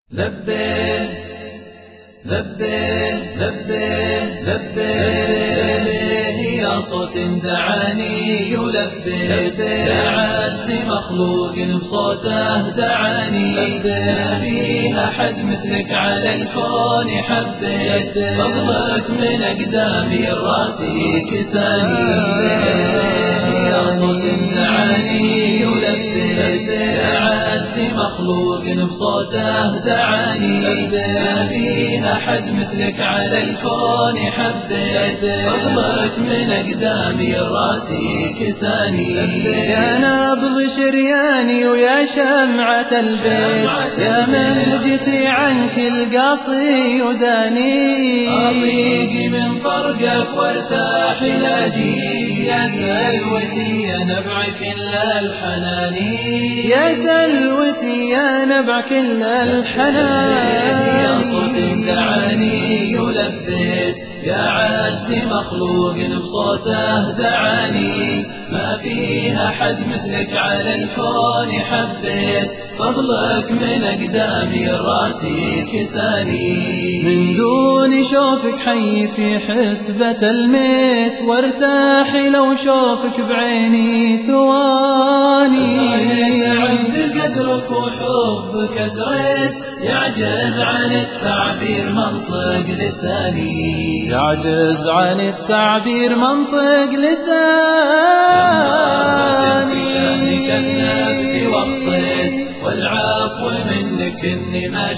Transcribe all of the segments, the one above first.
لبيك لبيك لبيك لبيك يا صوت دعاني يلبيك يا عز مخلوق بصوته دعاني ما فيها حد مثلك على الكون حبيت فضلك من أقدامي الراسي كساني يا صوت دعاني يلبيك يا عز مخلوق بصوته دعاني ما فيها حد مثلك على الكون حبيت فضلك من أقدامي الراسي كساني يا نبض شرياني ويا شمعة البيت يا مهجتي عنك القاصي وداني أضيقي من فرقك وارتاح لاجي يا سلوتي يا نبع كل الحناني يا سلوتي يا نبع كل الحنان يا صوت دعاني يلبيت يا عز مخلوق بصوته دعاني ما فيها حد مثلك على الكون حبيت فضلك من أقدامي الراسي كساني من دون شوفك حي في حسبة الميت وارتاح لو شوفك بعيني ثواني عند قدرك وحبك أزريت يعجز عن التعبير منطق لساني يعجز عن التعبير منطق لساني في شأنك النبت وخطيت والعفو منك إني ما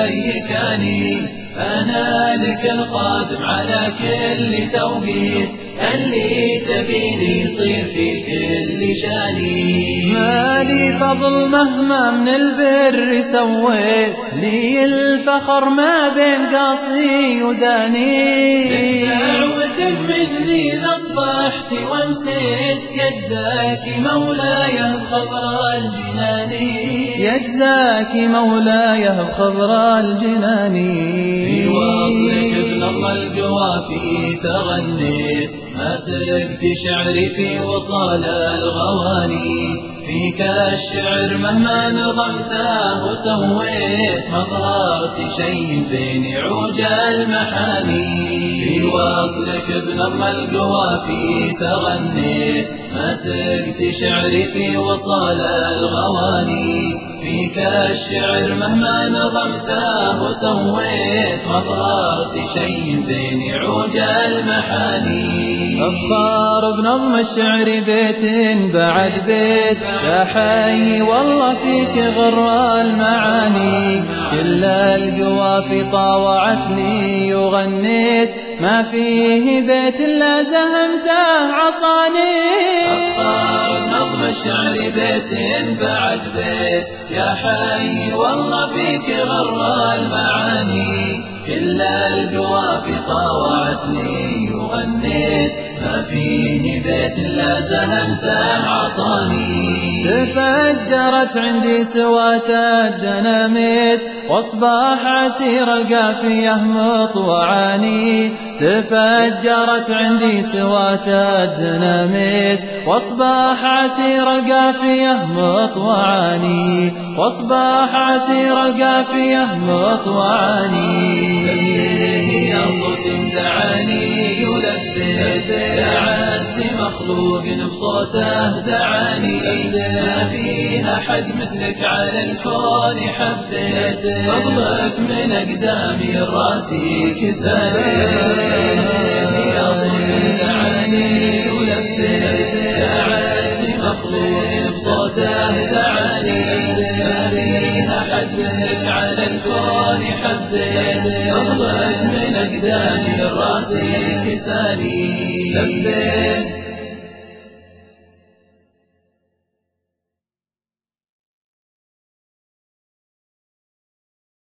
شيكاني أنا لك الخادم على كل توقيت اللي تبيني يصير في كل شاني مالي فضل مهما من البر سويت لي الفخر ما بين قاصي وداني دعوة مني إذا أصبحت وامسيت يجزاك مولاي بخضراء الجنان يجزاك مولاي بخضراء الجنان في وصلك بنظم القوافي تغنيت ما سقت شعري في وصال الغواني فيك الشعر مهما نظمته وسويت ما ظهرت شيء بين عوج المحاني في وصلك بنظم القوافي تغنيت ما سقت شعري في وصال الغواني فيك الشعر مهما نظمته وسويت ما ظهرت شيء بين عوج المحاني أفخار بنظم الشعر بيت بعد بيت يا حي والله فيك غر المعاني كل القوافي طاوعتني وغنيت ما فيه بيت إلا زهمته عصاني أفخار بنظم الشعر بيت بعد بيت يا حي والله فيك غر المعاني كل القوافي طاوعتني وغنيت ما فيه بيت إلا زهمته عصاني تفجرت عندي سوات الدناميت واصباح عسير القافية مطوعاني تفجرت عندي سوات الدناميت واصباح عسير القافية مطوعاني واصباح عسير القافية مطوعاني يا صوت دعاني يلبيت يا عز مخلوق بصوته دعاني ما فيها حد مثلك على الكون حبيت فضلك من أقدامي الراسي كساني يا صوت دعاني يلبيت يا عز مخلوق بصوته دعاني ما فيها حد مثلك على الكون حبيت فضلك من أقدامي الراسي كساني لبيك